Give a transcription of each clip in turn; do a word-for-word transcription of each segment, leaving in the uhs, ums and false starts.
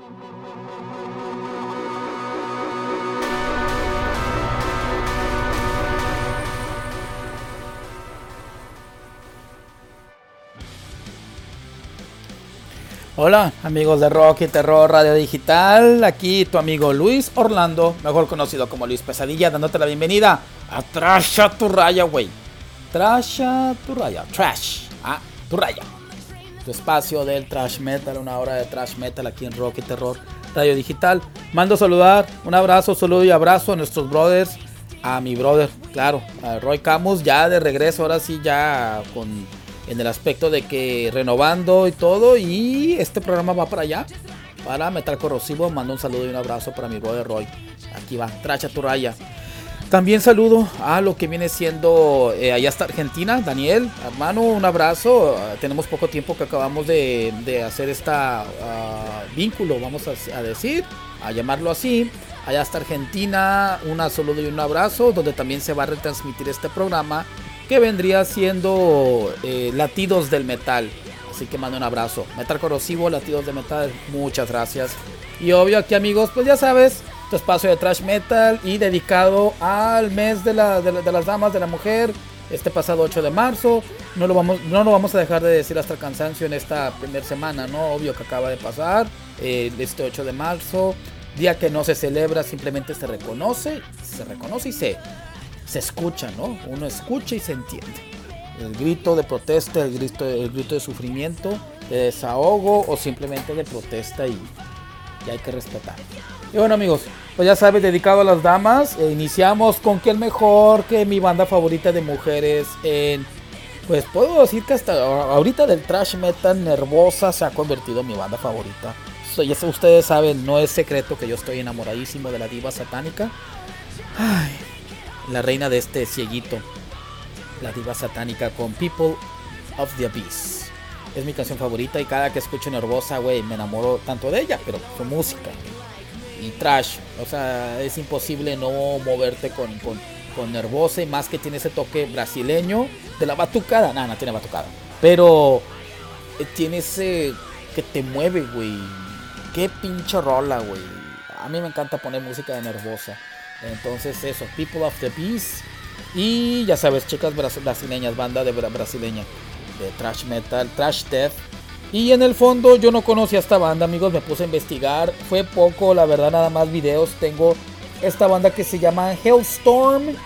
Hola amigos de Rock y Terror Radio Digital, aquí tu amigo Luis Orlando, mejor conocido como Luis Pesadilla, dándote la bienvenida a Trash a tu raya, güey. Trash a tu raya, Trash a tu raya. Tu espacio del Trash Metal, una hora de Trash Metal aquí en Rock y Terror Radio Digital. Mando saludar, un abrazo, saludo y abrazo a nuestros brothers, a mi brother, claro, a Roy Camus, ya de regreso, ahora sí ya con... en el aspecto de que renovando y todo, y este programa va para allá, para Metal Corrosivo. Mando un saludo y un abrazo para mi brother Roy. Aquí va, Tracha tu raya. También saludo a lo que viene siendo eh, allá está Argentina, Daniel, hermano, un abrazo. Uh, tenemos poco tiempo que acabamos de, de hacer esta uh, vínculo, vamos a, a decir, a llamarlo así. Allá está Argentina, un saludo y un abrazo, donde también se va a retransmitir este programa, que vendría siendo eh, Latidos del Metal. Así que mando un abrazo. Metal Corrosivo, Latidos del Metal, muchas gracias. Y obvio aquí amigos, pues ya sabes, tu espacio de Trash Metal y dedicado al mes de, la, de, la, de las damas, de la mujer, este pasado ocho de marzo. No lo vamos, no lo vamos a dejar de decir hasta el cansancio en esta primera semana, ¿no? Obvio que acaba de pasar, eh, este ocho de marzo. Día que no se celebra, simplemente se reconoce, se reconoce y se... se escucha, ¿no? Uno escucha y se entiende. El grito de protesta, el grito, el grito de sufrimiento, de desahogo o simplemente de protesta, y, y hay que respetar. Y bueno amigos, pues ya sabes, dedicado a las damas, eh, iniciamos con que el mejor, que mi banda favorita de mujeres en... Pues puedo decir que hasta ahorita del thrash metal, Nervosa se ha convertido en mi banda favorita. So, ya ustedes saben, no es secreto que yo estoy enamoradísimo de la diva satánica. Ay... la reina de este cieguito, la diva satánica, con People of the Abyss. Es mi canción favorita y cada que escucho Nervosa, güey, me enamoro tanto de ella, pero su música y trash, o sea, es imposible no moverte con, con, con Nervosa, y más que tiene ese toque brasileño de la batucada. No, no tiene batucada, pero tiene ese que te mueve, güey. Qué pinche rola, güey. A mí me encanta poner música de Nervosa. Entonces eso, People of the Beast. Y ya sabes, chicas brasileñas, banda de brasileña de thrash metal, thrash death. Y en el fondo yo no conocía esta banda, amigos, me puse a investigar. Fue poco, la verdad, nada más videos. Tengo esta banda que se llama Hellstorm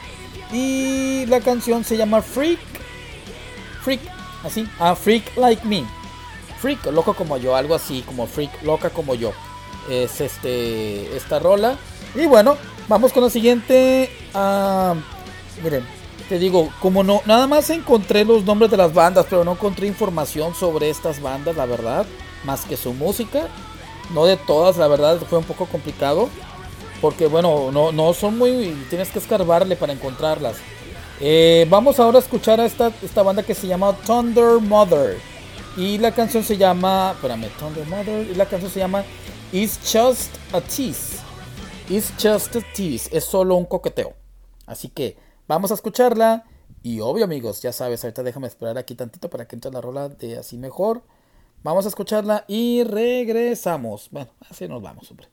y la canción se llama Freak. Freak, así, a Freak Like Me. Freak, loco como yo, algo así, como Freak, loca como yo. Es este, esta rola. Y bueno, vamos con la siguiente. Uh, miren, te digo, como no, nada más encontré los nombres de las bandas, pero no encontré información sobre estas bandas, la verdad, más que su música. No de todas, la verdad, fue un poco complicado, porque bueno, no, no son muy, tienes que escarbarle para encontrarlas. Eh, vamos ahora a escuchar a esta, esta banda que se llama Thunder Mother. Y la canción se llama, espérame, Thunder Mother, y la canción se llama It's Just a Tease. It's just a tease, es solo un coqueteo. Así que vamos a escucharla. Y obvio amigos, ya sabes, ahorita déjame esperar aquí tantito para que entre la rola de así mejor. Vamos a escucharla y regresamos. Bueno, así nos vamos, hombre.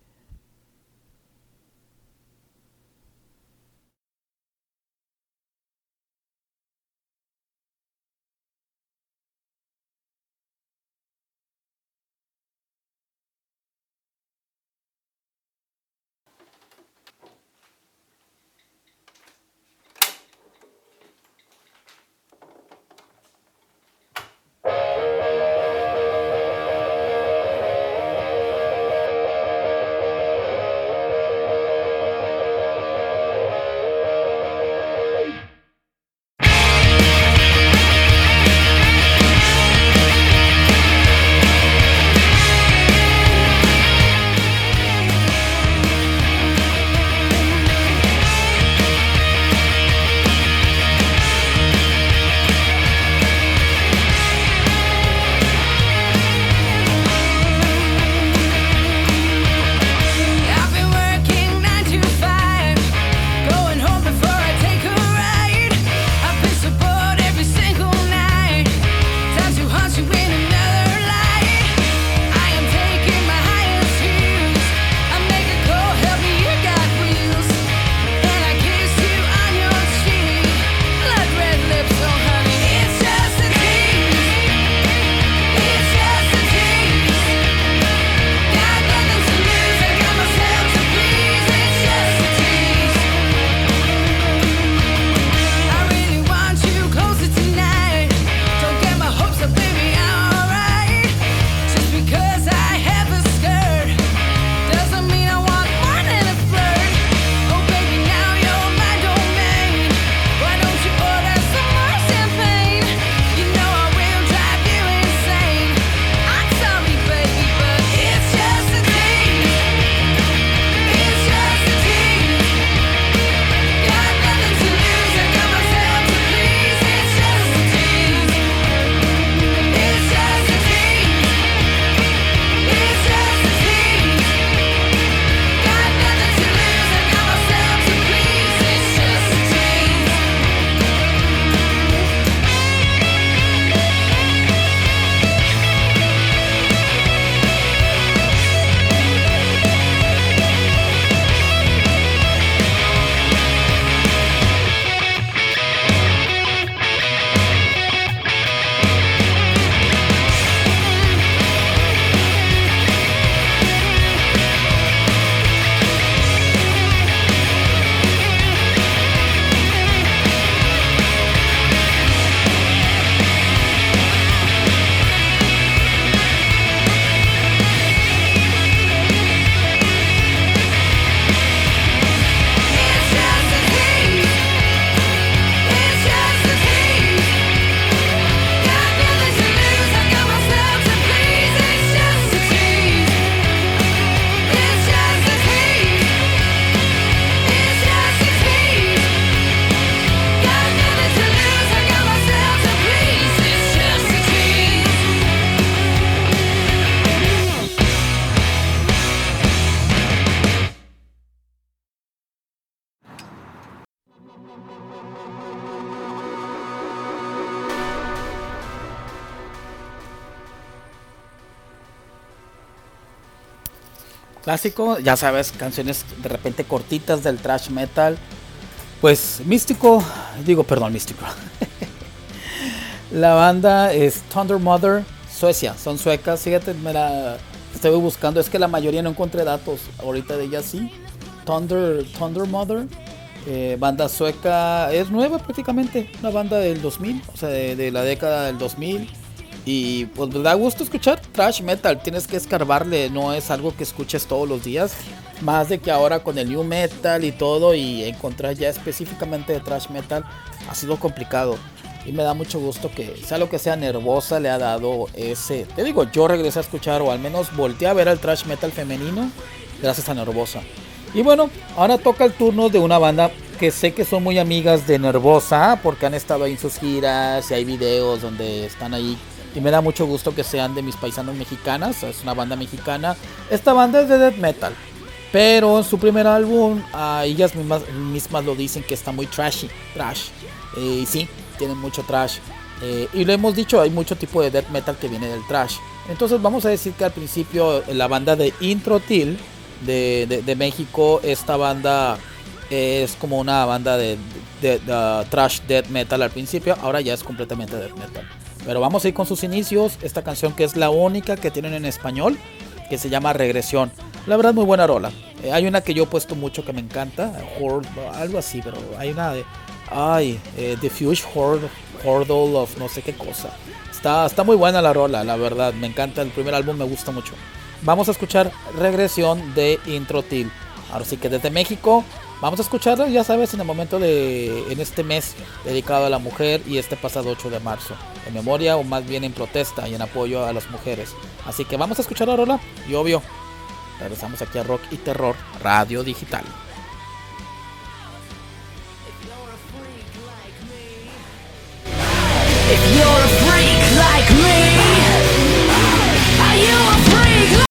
clásico, ya sabes, canciones de repente cortitas del thrash metal. Pues Místico, digo, perdón, Místico. La banda es Thunder Mother, Suecia, son suecas. Fíjate, me la estoy buscando, es que la mayoría no encontré datos. Ahorita de ellas sí. Thunder, Thunder Mother, eh, banda sueca, es nueva prácticamente, una banda del dos mil, o sea, de, de la década del dos mil. Y pues me da gusto escuchar thrash metal, tienes que escarbarle, no es algo que escuches todos los días. Más de que ahora con el new metal y todo, y encontrar ya específicamente de thrash metal ha sido complicado. Y me da mucho gusto que sea lo que sea, Nervosa le ha dado ese. Te digo, yo regresé a escuchar, o al menos volteé a ver al thrash metal femenino gracias a Nervosa. Y bueno, ahora toca el turno de una banda que sé que son muy amigas de Nervosa, porque han estado ahí en sus giras y hay videos donde están ahí. Y me da mucho gusto que sean de mis paisanos mexicanas, es una banda mexicana. Esta banda es de death metal, pero en su primer álbum, a ellas mismas, mismas lo dicen que está muy trashy, trash. Eh, y sí, tienen mucho trash. Eh, y lo hemos dicho, hay mucho tipo de death metal que viene del trash. Entonces vamos a decir que al principio la banda de Introtil de, de, de México, esta banda es como una banda de, de, de, de trash death metal al principio, ahora ya es completamente death metal. Pero vamos a ir con sus inicios, esta canción que es la única que tienen en español, que se llama Regresión. La verdad muy buena rola. Eh, hay una que yo he puesto mucho que me encanta, Horde, algo así, pero hay una de... Ay, eh, Diffuse Horde, Hordle of no sé qué cosa. Está, está muy buena la rola, la verdad, me encanta, el primer álbum me gusta mucho. Vamos a escuchar Regresión de Introtil. Ahora sí que desde México, vamos a escucharla, ya sabes, en el momento de, en este mes dedicado a la mujer y este pasado ocho de marzo. En memoria o más bien en protesta y en apoyo a las mujeres. Así que vamos a escuchar la rola y obvio, regresamos aquí a Rock y Terror Radio Digital. If you're a freak like me, are you a freak like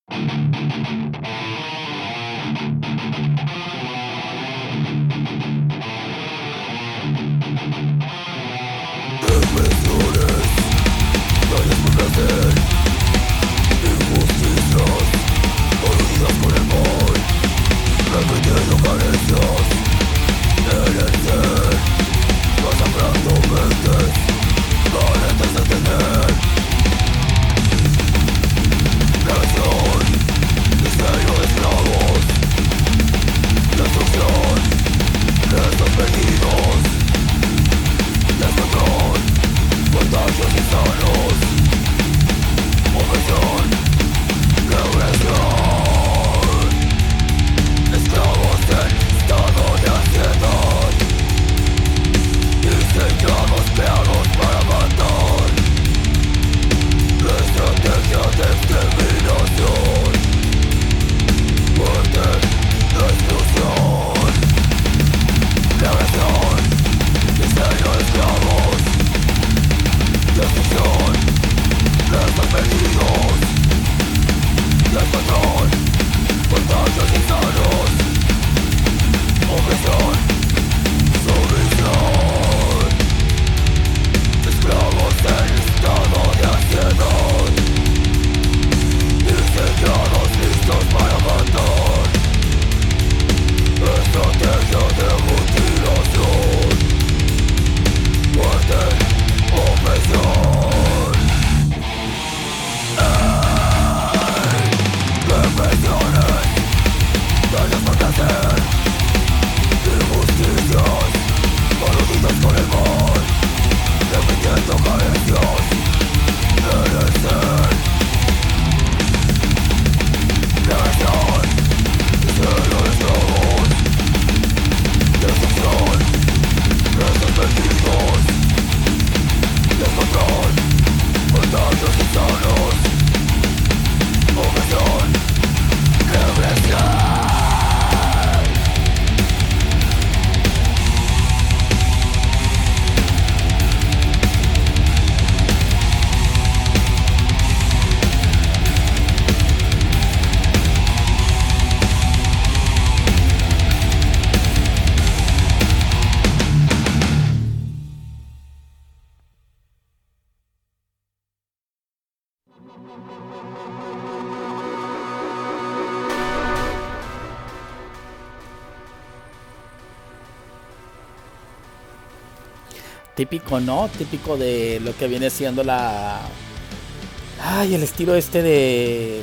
típico, ¿no? Típico de lo que viene siendo la... Ay, el estilo este de...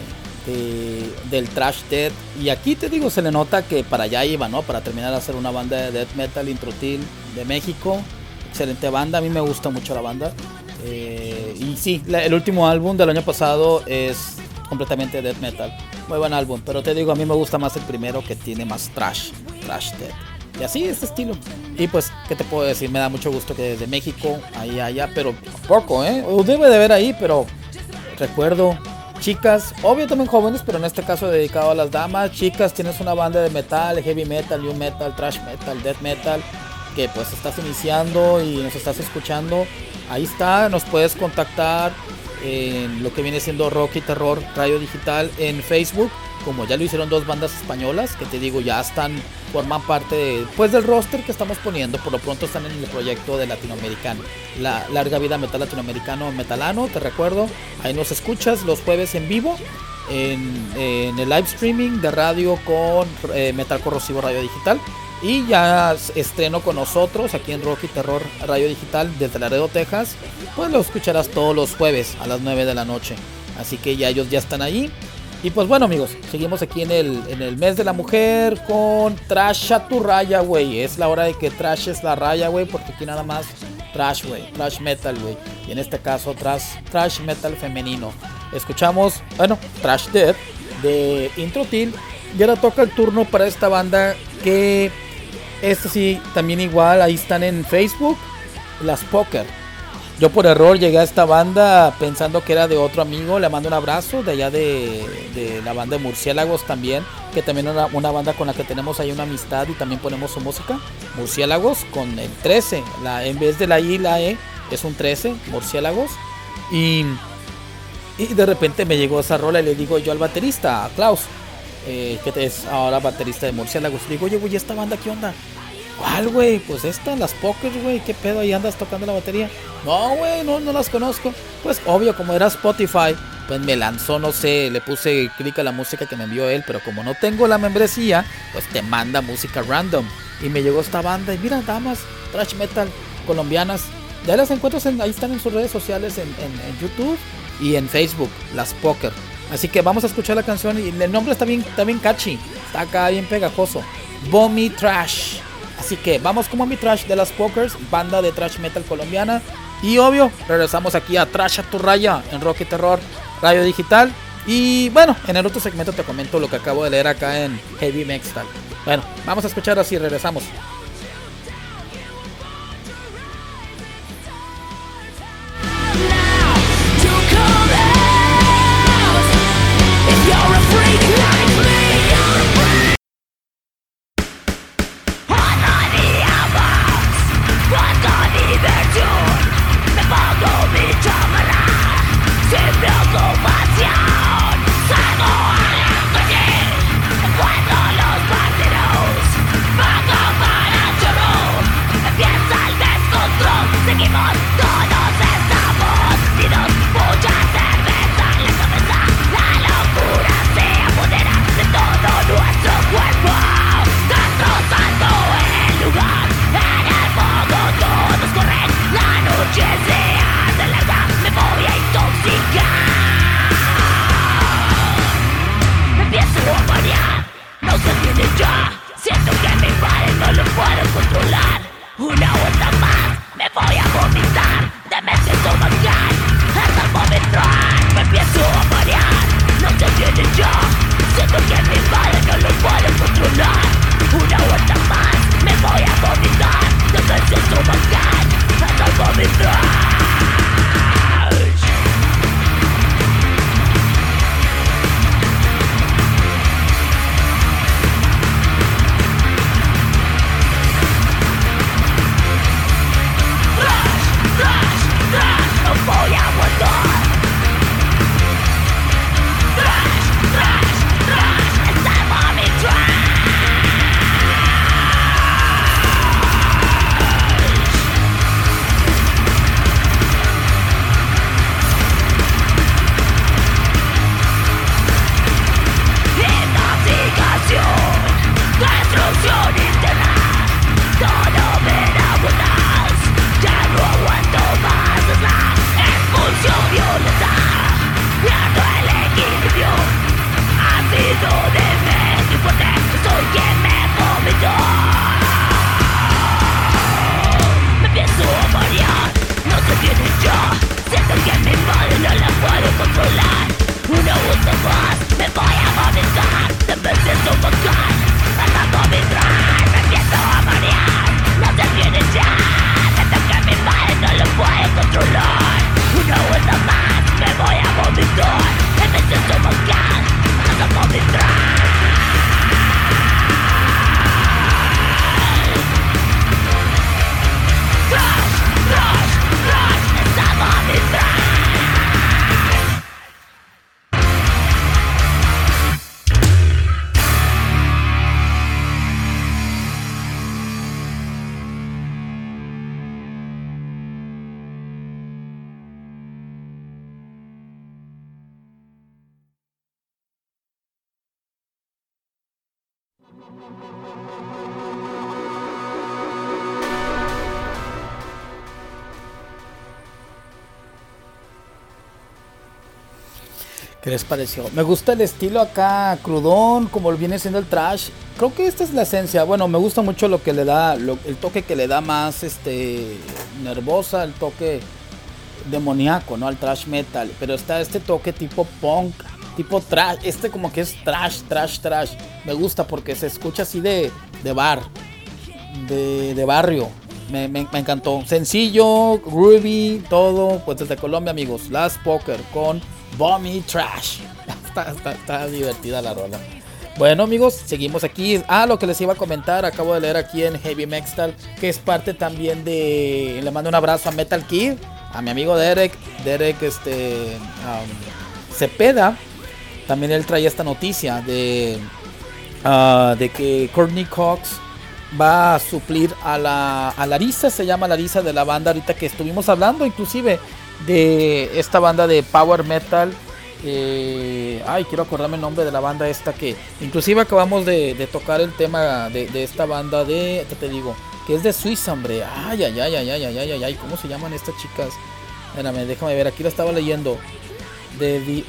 de del thrash death. Y aquí te digo, se le nota que para allá iba, ¿no? Para terminar de hacer una banda de death metal, Introtil de México. Excelente banda, a mí me gusta mucho la banda. Eh, y sí, la, el último álbum del año pasado es completamente death metal. Muy buen álbum, pero te digo, a mí me gusta más el primero, que tiene más thrash, thrash death. Y así, este estilo. Y pues, ¿qué te puedo decir? Me da mucho gusto que desde México, ahí allá, pero poco, ¿eh? O debe de haber ahí, pero recuerdo, chicas, obvio también jóvenes, pero en este caso dedicado a las damas. Chicas, tienes una banda de metal, heavy metal, new metal, thrash metal, death metal, que pues estás iniciando y nos estás escuchando. Ahí está, nos puedes contactar en lo que viene siendo Rock y Terror Radio Digital en Facebook, como ya lo hicieron dos bandas españolas, que te digo, ya están, forman parte de, pues, del roster que estamos poniendo. Por lo pronto están en el proyecto de latinoamericano, la Larga Vida Metal Latinoamericano Metalano, te recuerdo, ahí nos escuchas los jueves en vivo, en, en el live streaming de radio con eh, Metal Corrosivo Radio Digital. Y ya estreno con nosotros aquí en Rock y Terror Radio Digital desde Laredo, Texas. Pues lo escucharás todos los jueves a las nueve de la noche. Así que ya ellos ya están ahí. Y pues bueno, amigos, seguimos aquí en el, en el mes de la mujer con Trash a tu raya, güey. Es la hora de que trash es la raya, güey, porque aquí nada más trash, güey, trash metal, güey. Y en este caso trash, trash metal femenino. Escuchamos, bueno, Trash Death de Introtil. Y ahora toca el turno para esta banda que... Este sí, también igual, ahí están en Facebook, Las Poker. Yo por error llegué a esta banda pensando que era de otro amigo. Le mando un abrazo de allá de, de la banda de Murciélagos también, que también es una, una banda con la que tenemos ahí una amistad y también ponemos su música. Murciélagos con el trece, la, en vez de la I y la E es un trece, Murciélagos. Y, y de repente me llegó esa rola y le digo yo al baterista, a Klaus, Eh, que es ahora baterista de Murciélagos. Digo, oye, güey, ¿esta banda qué onda? ¿Cuál, güey? Pues esta, las Poker, güey. ¿Qué pedo? Ahí andas tocando la batería. No, güey, no, no las conozco. Pues obvio, como era Spotify, pues me lanzó, no sé, le puse clic a la música que me envió él. Pero como no tengo la membresía, pues te manda música random. Y me llegó esta banda. Y mira, damas, thrash metal colombianas. Ya las encuentras, en, ahí están en sus redes sociales, en, en, en YouTube y en Facebook, Las Poker. Así que vamos a escuchar la canción y el nombre está bien, está bien catchy, está acá bien pegajoso. Bommy Trash. Así que vamos con Bommy Trash de Las Pokers, banda de thrash metal colombiana. Y obvio, regresamos aquí a Trash a tu raya en Rock y Terror Radio Digital. Y bueno, en el otro segmento te comento lo que acabo de leer acá en Heavy Metal. Bueno, vamos a escuchar así, regresamos. Cuando los partidos van a ¿Qué les pareció? Me gusta el estilo acá, crudón, como viene siendo el trash. Creo que esta es la esencia. Bueno, me gusta mucho lo que le da, lo, el toque que le da más, este, nervosa, el toque demoníaco, ¿no? Al trash metal. Pero está este toque tipo punk, tipo trash. Este como que es trash, trash, trash. Me gusta porque se escucha así de, de bar, de, de barrio. Me, me, me encantó. Sencillo, groovy, todo. Pues desde Colombia, amigos. Last Poker con Bommy Trash. Está, está, está divertida la rola. Bueno, amigos, seguimos aquí. Ah, lo que les iba a comentar, acabo de leer aquí en Heavy Metal, que es parte también de. Le mando un abrazo a Metal Kid, a mi amigo Derek. Derek, este. Um, Cepeda. También él traía esta noticia de. Uh, de que Courtney Cox va a suplir a la. A Larissa, se llama Larissa, de la banda ahorita que estuvimos hablando, inclusive. De esta banda de power metal. Eh, ay, quiero acordarme el nombre de la banda esta que inclusive acabamos de, de tocar el tema de, de esta banda de, ¿qué te digo? Que es de Suiza, hombre. Ay, ay, ay, ay, ay, ay, ay, ay, ¿cómo se llaman estas chicas? Espérame, déjame ver, aquí lo estaba leyendo. De, de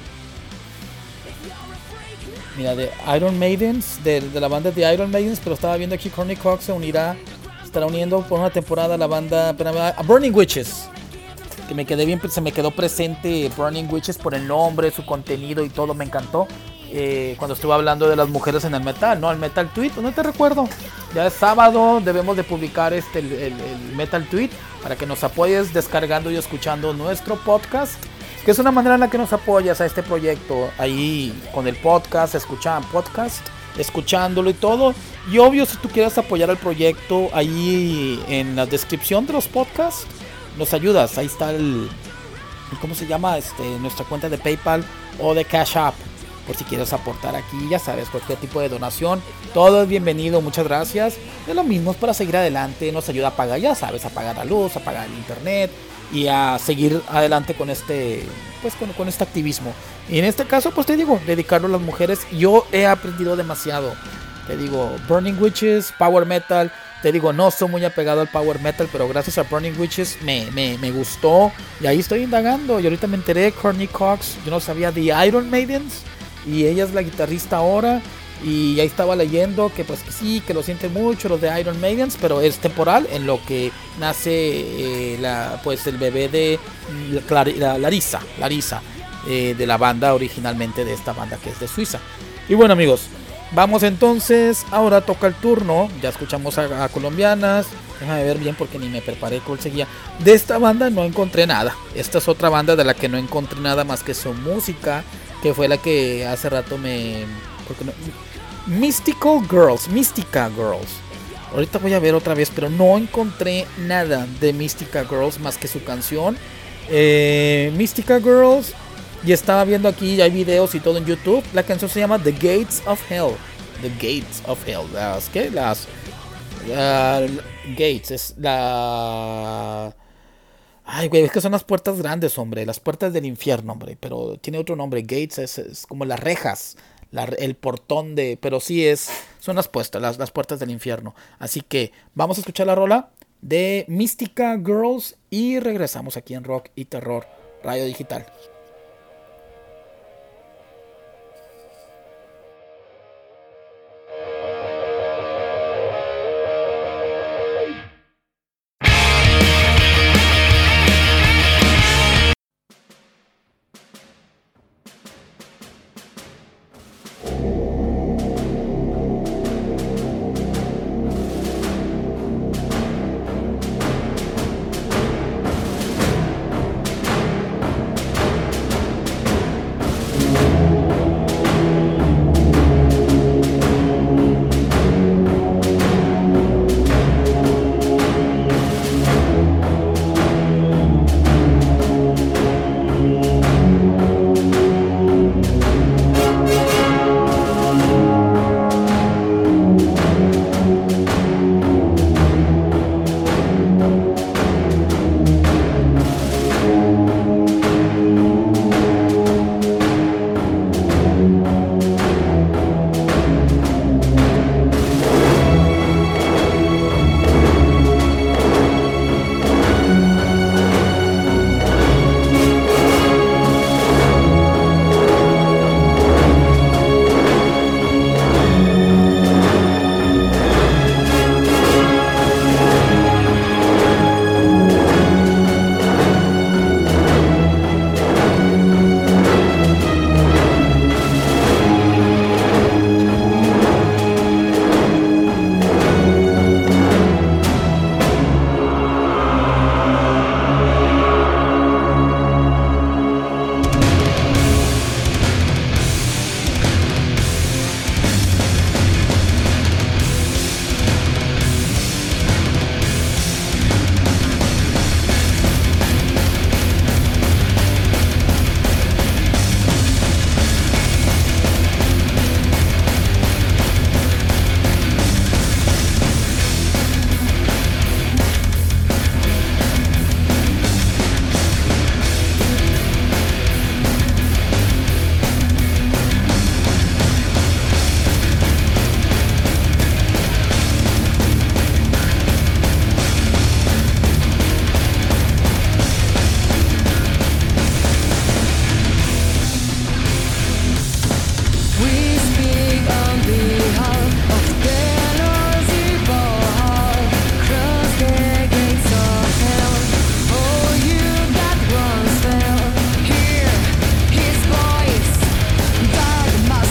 Mira, de Iron Maidens, de, de la banda de Iron Maidens, pero estaba viendo aquí Courtney Cox se unirá, estará uniendo por una temporada a la banda, espérame, a Burning Witches. Que me quedé bien, se me quedó presente Burning Witches por el nombre, su contenido y todo, me encantó. Eh, cuando estuve hablando de las mujeres en el metal, ¿no? El Metal Tweet, no te recuerdo. Ya es sábado, debemos de publicar este, el, el, el Metal Tweet para que nos apoyes descargando y escuchando nuestro podcast, que es una manera en la que nos apoyas a este proyecto. Ahí con el podcast, escuchan podcast, escuchándolo y todo. Y obvio, si tú quieres apoyar al proyecto, ahí en la descripción de los podcasts nos ayudas, ahí está el, ¿cómo se llama? Este, nuestra cuenta de PayPal o de Cash App, por si quieres aportar aquí, ya sabes, cualquier tipo de donación, todo es bienvenido, muchas gracias. Es lo mismo, es para seguir adelante, nos ayuda a pagar, ya sabes, a pagar la luz, a pagar el internet y a seguir adelante con este, pues con, con este activismo. Y en este caso, pues te digo, dedicarlo a las mujeres. Yo he aprendido demasiado, te digo, Burning Witches, Power Metal. Te digo, no soy muy apegado al power metal, pero gracias a Burning Witches me, me, me gustó. Y ahí estoy indagando. Y ahorita me enteré de Courtney Cox. Yo no sabía de Iron Maidens. Y ella es la guitarrista ahora. Y ahí estaba leyendo que pues que sí, que lo sienten mucho los de Iron Maidens. Pero es temporal en lo que nace eh, la, pues el bebé de la, la, Larissa. Larissa eh, de la banda originalmente de esta banda que es de Suiza. Y bueno, amigos, vamos entonces, ahora toca el turno. Ya escuchamos a, a colombianas. Déjame ver bien porque ni me preparé cuál seguía. De esta banda no encontré nada. Esta es otra banda de la que no encontré nada más que su música, que fue la que hace rato me... porque no, Mystical Girls, Mystica Girls. Ahorita voy a ver otra vez, pero no encontré nada de Mystica Girls más que su canción. Eh, Mystica Girls. Y estaba viendo aquí, ya hay videos y todo en YouTube. La canción se llama The Gates of Hell. The Gates of Hell. Las, ¿qué? Las... Uh, Gates, es la... Ay, güey, es que son las puertas grandes, hombre. Las puertas del infierno, hombre. Pero tiene otro nombre. Gates es, es como las rejas. La, el portón de... Pero sí es... Son las puertas, las, las puertas del infierno. Así que vamos a escuchar la rola de Mystica Girls. Y regresamos aquí en Rock y Terror Radio Digital.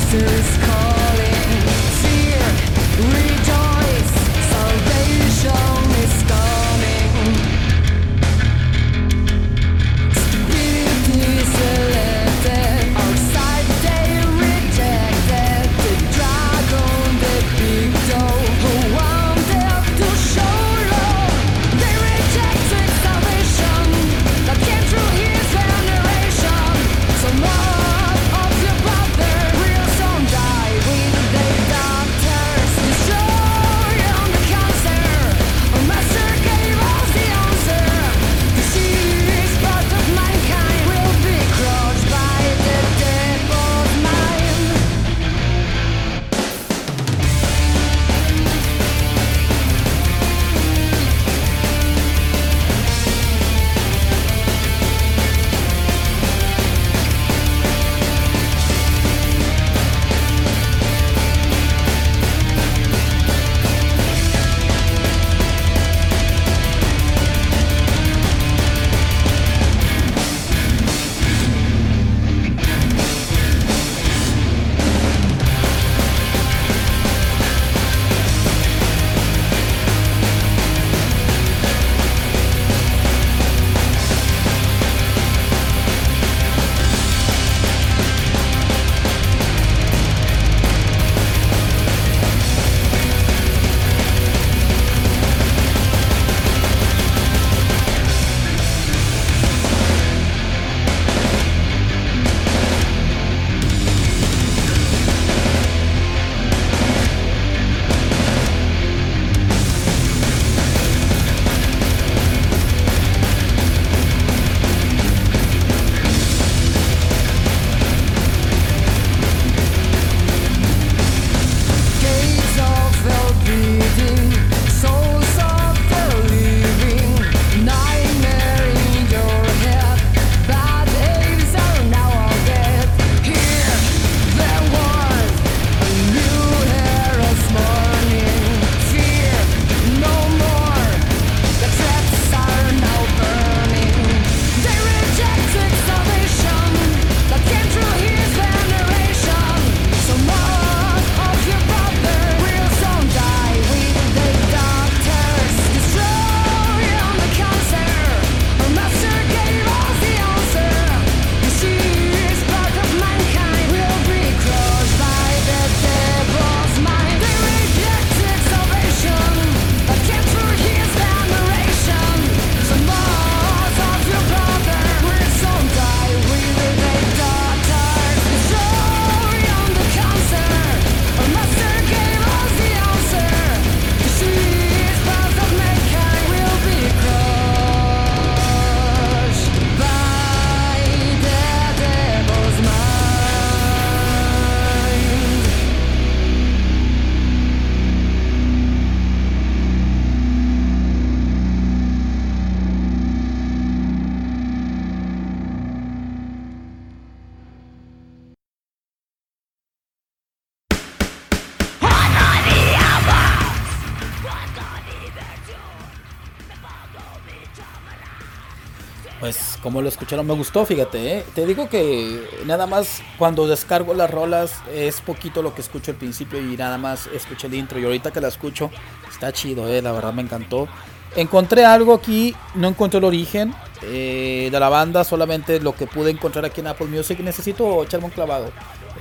Pues como lo escucharon me gustó, fíjate, ¿eh? Te digo que nada más cuando descargo las rolas es poquito lo que escucho al principio y nada más escucho el intro, y ahorita que la escucho está chido, ¿eh? La verdad me encantó. Encontré algo aquí, no encontré el origen eh, de la banda, solamente lo que pude encontrar aquí en Apple Music. Necesito echarme un clavado,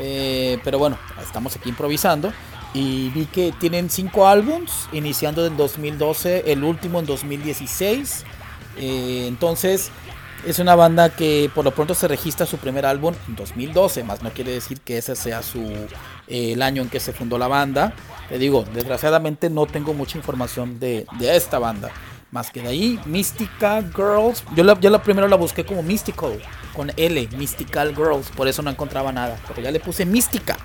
eh, pero bueno, estamos aquí improvisando. Y vi que tienen cinco álbums, iniciando en dos mil doce, el último en dos mil dieciséis. Eh, entonces es una banda que por lo pronto se registra su primer álbum en dos mil doce, más no quiere decir que ese sea su eh, el año en que se fundó la banda. Te digo, desgraciadamente no tengo mucha información de, de esta banda, más que de ahí. Mystica Girls, yo la, yo la primero la busqué como Mystical, con L, Mystical Girls, por eso no encontraba nada, pero ya le puse Mística.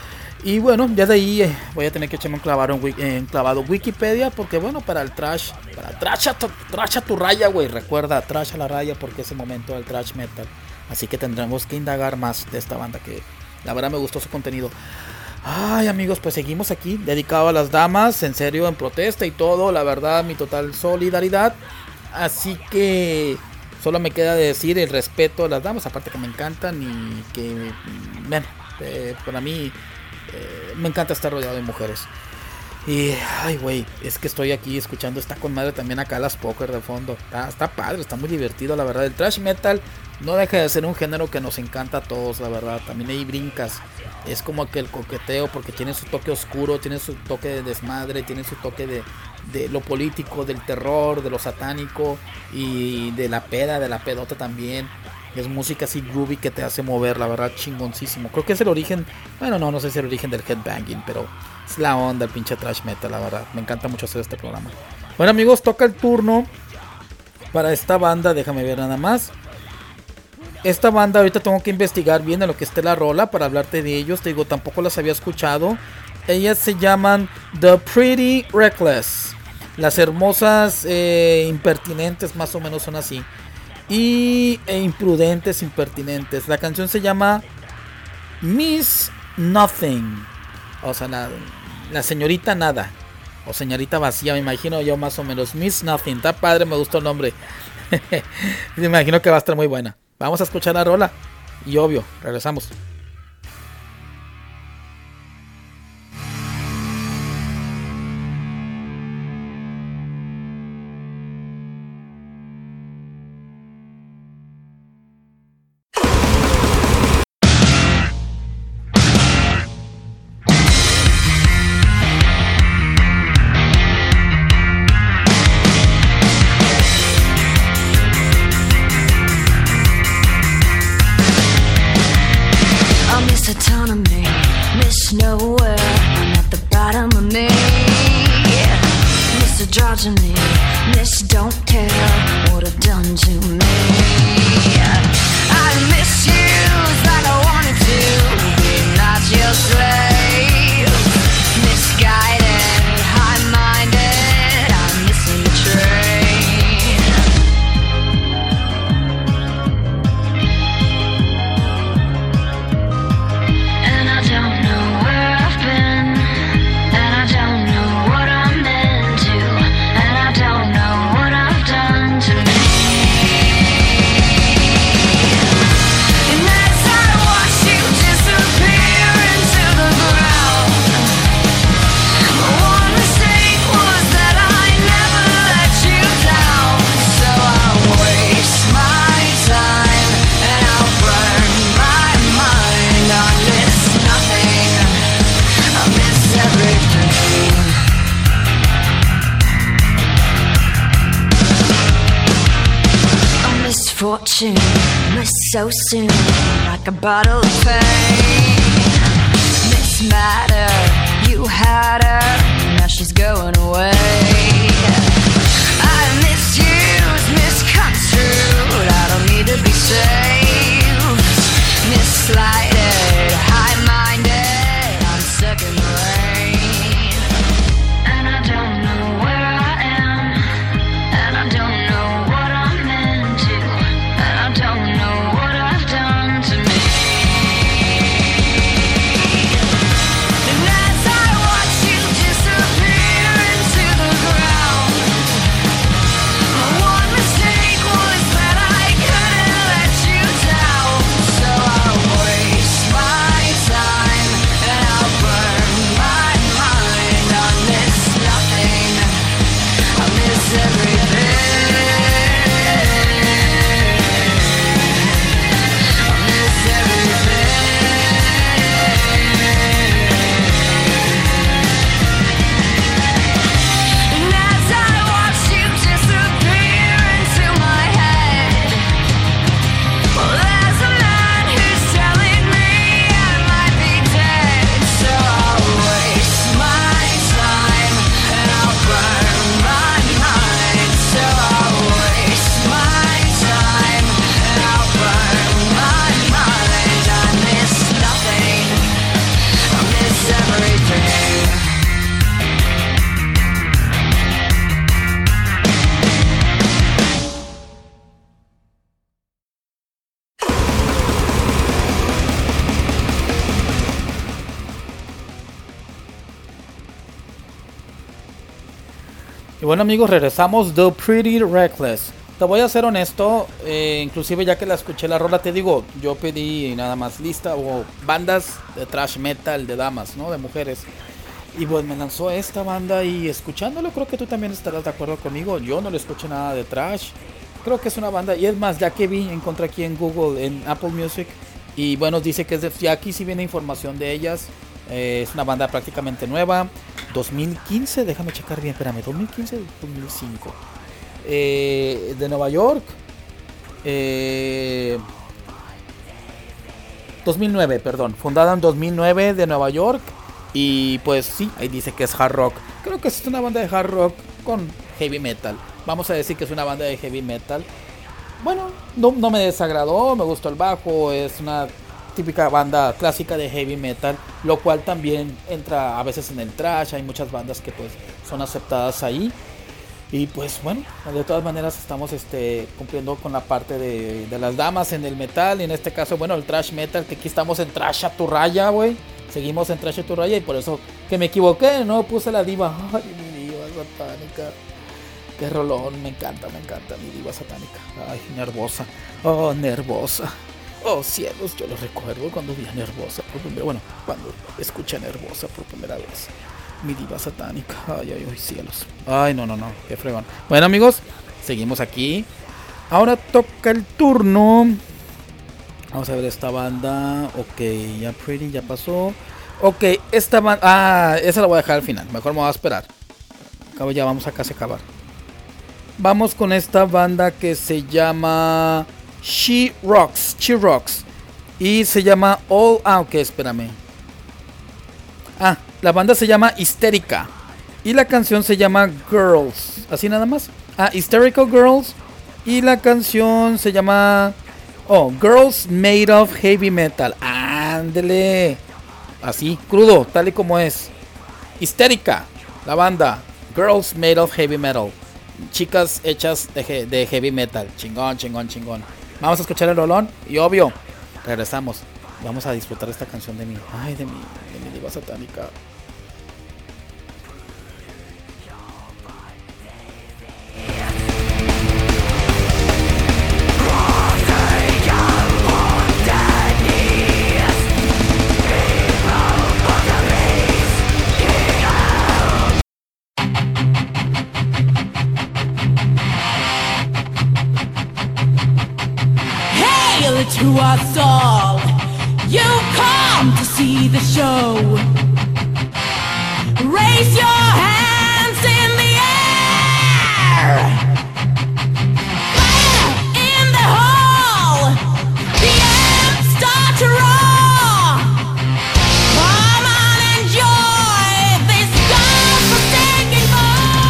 Y bueno, ya de ahí eh, voy a tener que echarme un clavado en, en clavado Wikipedia, porque bueno, para el trash, para trash a tu, trash a tu raya, güey, recuerda, trash a la raya, porque es el momento del trash metal. Así que tendremos que indagar más de esta banda, que la verdad me gustó su contenido. Ay, amigos, pues seguimos aquí, dedicado a las damas, en serio, en protesta y todo, la verdad, mi total solidaridad. Así que solo me queda decir el respeto a las damas, aparte que me encantan y que, bueno, Eh, para mí eh, me encanta estar rodeado de mujeres. Y, ay, güey, es que estoy aquí escuchando, está con madre también acá las pokers de fondo. Está, está padre, está muy divertido, la verdad. El thrash metal no deja de ser un género que nos encanta a todos, la verdad. También hay brincas. Es como que el coqueteo, porque tiene su toque oscuro, tiene su toque de desmadre, tiene su toque de, de lo político, del terror, de lo satánico y de la peda, de la pedota también. Es música así groovy que te hace mover, la verdad, chingoncísimo. Creo que es el origen, bueno, no, no sé si es el origen del headbanging, pero es la onda, el pinche thrash metal, la verdad. Me encanta mucho hacer este programa. Bueno, amigos, toca el turno para esta banda, déjame ver nada más. Esta banda ahorita tengo que investigar bien en lo que esté la rola para hablarte de ellos. Te digo, tampoco las había escuchado. Ellas se llaman The Pretty Reckless. Las hermosas eh, impertinentes, más o menos son así. Y e imprudentes, impertinentes. La canción se llama Miss Nothing. O sea, la, la señorita nada. O señorita vacía, me imagino yo más o menos. Miss Nothing, está padre, me gustó el nombre. Me imagino que va a estar muy buena. Vamos a escuchar la rola. Y obvio, regresamos. Miss, don't tell what I've done to me. I misused like I wanted to be not your slave. Misguided, high-minded, I'm missing the train. And I don't know where I've been, and I don't know what I'm into, and I don't know what I've done to me. And as I watch you disappear into the ground, my one mistake was that I never let you down. So I'll waste my time and I'll burn my mind. I miss nothing, I miss everything. A misfortune, miss so soon, like a bottle of pain. Miss matter, you had her, now she's going away. I misused, misconstrued, I don't need to be saved. Misslighted, high-minded, I'm stuck in the rain. And I don't know where I am, and I don't know what I'm into, and I don't know what I've done to me. And as I watch you disappear into the ground, my one mistake was that I couldn't let you down. So I'll waste my time and I'll burn my mind. I miss nothing, I miss everything. I miss everything. And as I watch you disappear into my head, well, there's a man who's telling me I might be dead. So I'll waste my time and I'll burn my mind. So I'll waste my time and I'll burn my mind. I miss nothing, I miss everything. Y bueno, amigos, regresamos. The Pretty Reckless. te voy a ser honesto, eh, inclusive ya que la escuché la rola, te digo, yo pedí nada más lista o bandas de thrash metal de damas, ¿no? De mujeres. Y pues me lanzó esta banda y escuchándolo creo que tú también estarás de acuerdo conmigo. Yo no le escuché nada de thrash. Creo que es una banda, y es más, ya que vi, encontré aquí en Google, en Apple Music, y bueno, dice que es de, ya aquí sí viene información de ellas. Eh, es una banda prácticamente nueva, dos mil quince, déjame checar bien, espérame, dos mil quince, dos mil cinco. Eh, de Nueva York. Eh, dos mil nueve, perdón, fundada en dos mil nueve de Nueva York. Y pues sí, ahí dice que es hard rock. Creo que es una banda de hard rock con heavy metal. Vamos a decir que es una banda de heavy metal. Bueno, no, no me desagradó, me gustó el bajo. Es una típica banda clásica de heavy metal, lo cual también entra a veces en el thrash. Hay muchas bandas que pues son aceptadas ahí. Y pues bueno, de todas maneras estamos este, cumpliendo con la parte de, de las damas en el metal. Y en este caso, bueno, el thrash metal, que aquí estamos en Trash a tu raya, güey. Seguimos en Trash a tu raya y por eso que me equivoqué, no puse la diva. Ay, mi diva satánica. Qué rolón, me encanta, me encanta mi diva satánica. Ay, nervosa. Oh, nervosa. Oh, cielos, yo lo recuerdo cuando vi a Nervosa por primera, bueno, cuando escuché a Nervosa por primera vez. Mi diva satánica. Ay, ay, ay, cielos. Ay, no, no, no, qué fregón. Bueno, amigos, seguimos aquí. Ahora toca el turno. Vamos a ver esta banda. Ok, ya Pretty, ya pasó. Ok, esta banda. Ah, esa la voy a dejar al final. Mejor me voy a esperar. Acabo, ya vamos a casi acabar. Vamos con esta banda que se llama She Rocks. She Rocks. Y se llama All. Ah, ok, espérame. Ah, la banda se llama Hysterica. Y la canción se llama Girls. Así nada más. Ah, Hysterical Girls. Y la canción se llama. Oh, Girls Made of Heavy Metal. Ándele. Así, crudo, tal y como es. Hysterica, la banda. Girls Made of Heavy Metal. Chicas hechas de, he de heavy metal. Chingón, chingón, chingón. Vamos a escuchar el rolón. Y obvio, regresamos. Vamos a disfrutar esta canción de mí. Ay, de mi, de mi diva satánica. To us all, you come to see the show. Raise your hands in the air. Fire in the hall. The amps start to roar. Come on, enjoy this God-forsaken ball.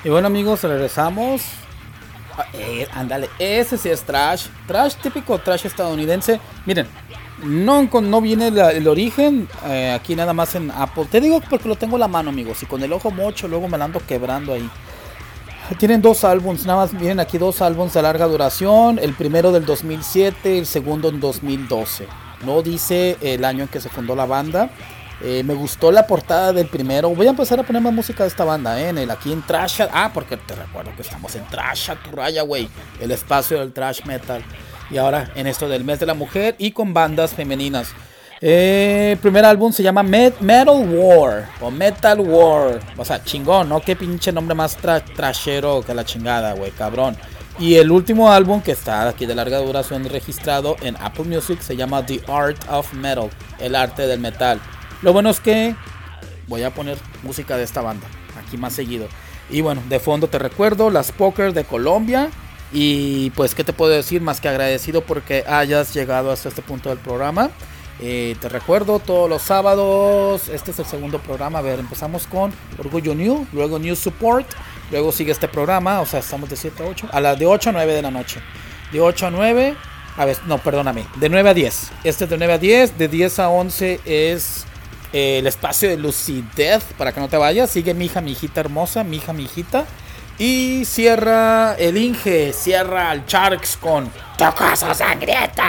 Y bueno, amigos, regresamos. Ah, eh, ándale, ese sí es trash. Trash típico, trash estadounidense. Miren, no, con- no viene la- el origen. eh, aquí nada más en Apple. Te digo porque lo tengo en la mano, amigos. Y con el ojo mocho luego me la ando quebrando ahí. Tienen dos álbums, nada más vienen aquí dos álbums de larga duración. El primero del dos mil siete, el segundo en dos mil doce. No dice el año en que se fundó la banda. Eh, me gustó la portada del primero. Voy a empezar a poner más música de esta banda, ¿eh? En el, aquí en Trash. Ah, porque te recuerdo que estamos en Trash a tu raya, güey. El espacio del Trash Metal. Y ahora en esto del mes de la mujer y con bandas femeninas. Eh, el primer álbum se llama Met- Metal War o Metal War. O sea, chingón, ¿no? Qué pinche nombre más tra- trashero que la chingada, güey, cabrón. Y el último álbum que está aquí de larga duración registrado en Apple Music se llama The Art of Metal, el arte del metal. Lo bueno es que voy a poner música de esta banda aquí más seguido. Y bueno, de fondo te recuerdo Las Poker de Colombia. Y pues, ¿qué te puedo decir? Más que agradecido porque hayas llegado hasta este punto del programa. Eh, te recuerdo todos los sábados. Este es el segundo programa. A ver, empezamos con Orgullo New, luego New Support, luego sigue este programa. O sea, estamos de siete a ocho, a las de ocho a nueve de la noche. De ocho a nueve, a ver, no, perdóname, de nueve a diez. Este es de nueve a diez, de diez a once es eh, el espacio de Lucidez, para que no te vayas. Sigue mi hija, mi hijita hermosa, mi hija, mi hijita. Y cierra el Inge, cierra al Sharks con Tu Cosa Sangrienta.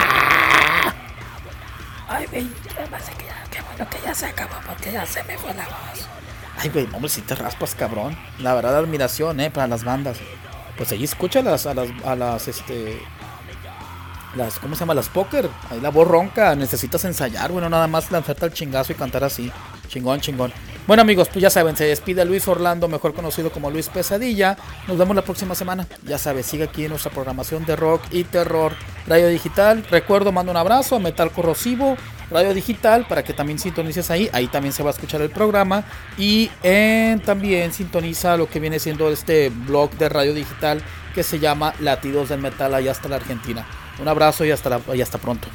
Ay, güey, qué bueno que ya se acabó porque ya se me fue la voz. Ay, güey, hombre, si te raspas, cabrón. La verdad, admiración, eh, para las bandas. Pues ahí escúchalas a las, a las, este... Las, ¿cómo se llama? Las Poker. Ahí la voz ronca, necesitas ensayar, bueno, nada más lanzarte al chingazo y cantar así. Chingón, chingón. Bueno, amigos, pues ya saben, se despide Luis Orlando, mejor conocido como Luis Pesadilla. Nos vemos la próxima semana. Ya sabes, sigue aquí en nuestra programación de rock y terror. Radio Digital, recuerdo, mando un abrazo a Metal Corrosivo, Radio Digital, para que también sintonices ahí. Ahí también se va a escuchar el programa. Y en, también sintoniza lo que viene siendo este blog de Radio Digital que se llama Latidos del Metal, allá hasta la Argentina. Un abrazo y hasta, la, y hasta pronto.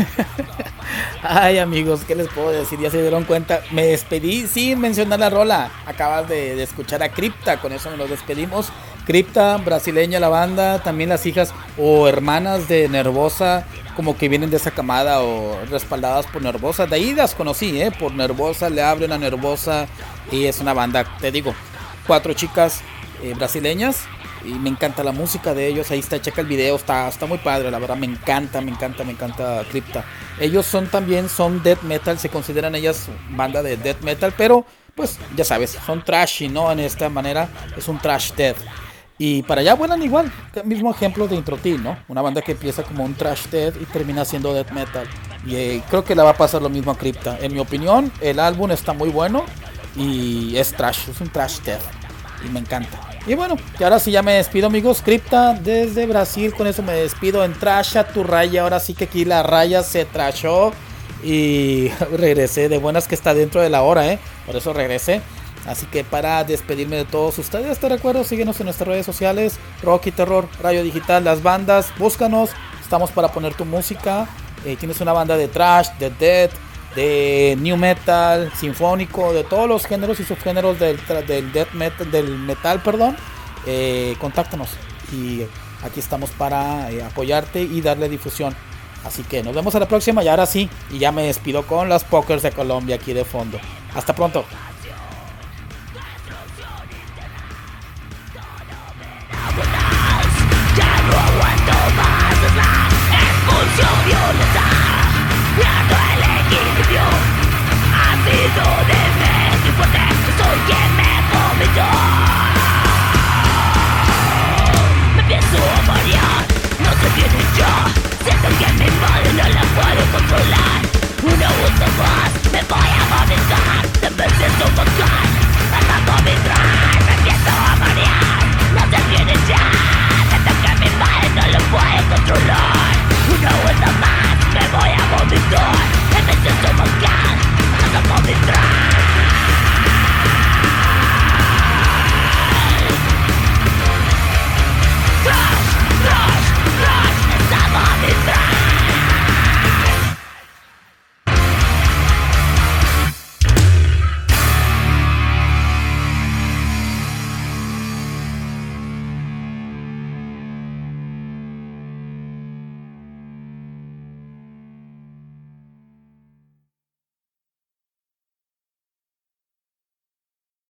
Ay, amigos, ¿qué les puedo decir? Ya se dieron cuenta. Me despedí sin mencionar la rola. Acabas de, de escuchar a Cripta. Con eso nos despedimos. Cripta, brasileña la banda. También las hijas o hermanas de Nervosa, como que vienen de esa camada o respaldadas por Nervosa. De ahí las conocí, ¿eh? Por Nervosa, le abren a Nervosa. Y es una banda, te digo, cuatro chicas eh, brasileñas. Y me encanta la música de ellos. Ahí está, checa el video, está, está muy padre, la verdad. Me encanta, me encanta, me encanta Cripta. Ellos son también, son death metal. Se consideran ellas banda de death metal. Pero, pues, ya sabes, son trashy, ¿no? En esta manera, es un trash death. Y para allá vuelan igual, mismo ejemplo de Introtil, ¿no? Una banda que empieza como un trash death y termina siendo death metal. Y eh, creo que le va a pasar lo mismo a Cripta. En mi opinión, el álbum está muy bueno y es trash, es un trash death. Y me encanta. Y bueno, y ahora sí ya me despido, amigos. Cripta desde Brasil, con eso me despido en Trasha tu raya. Ahora sí que aquí la raya se trashó y regresé. De buenas que está dentro de la hora, ¿eh? Por eso regresé. Así que para despedirme de todos ustedes, te recuerdo, síguenos en nuestras redes sociales, Rock y Terror, Radio Digital, las bandas, búscanos, estamos para poner tu música. Eh, tienes una banda de trash, de death, de new metal, sinfónico, de todos los géneros y subgéneros del, del death metal, del metal, perdón. Eh, contáctanos y aquí estamos para eh, apoyarte y darle difusión. Así que nos vemos a la próxima y ahora sí, y ya me despido con las Pokers de Colombia aquí de fondo. Hasta pronto.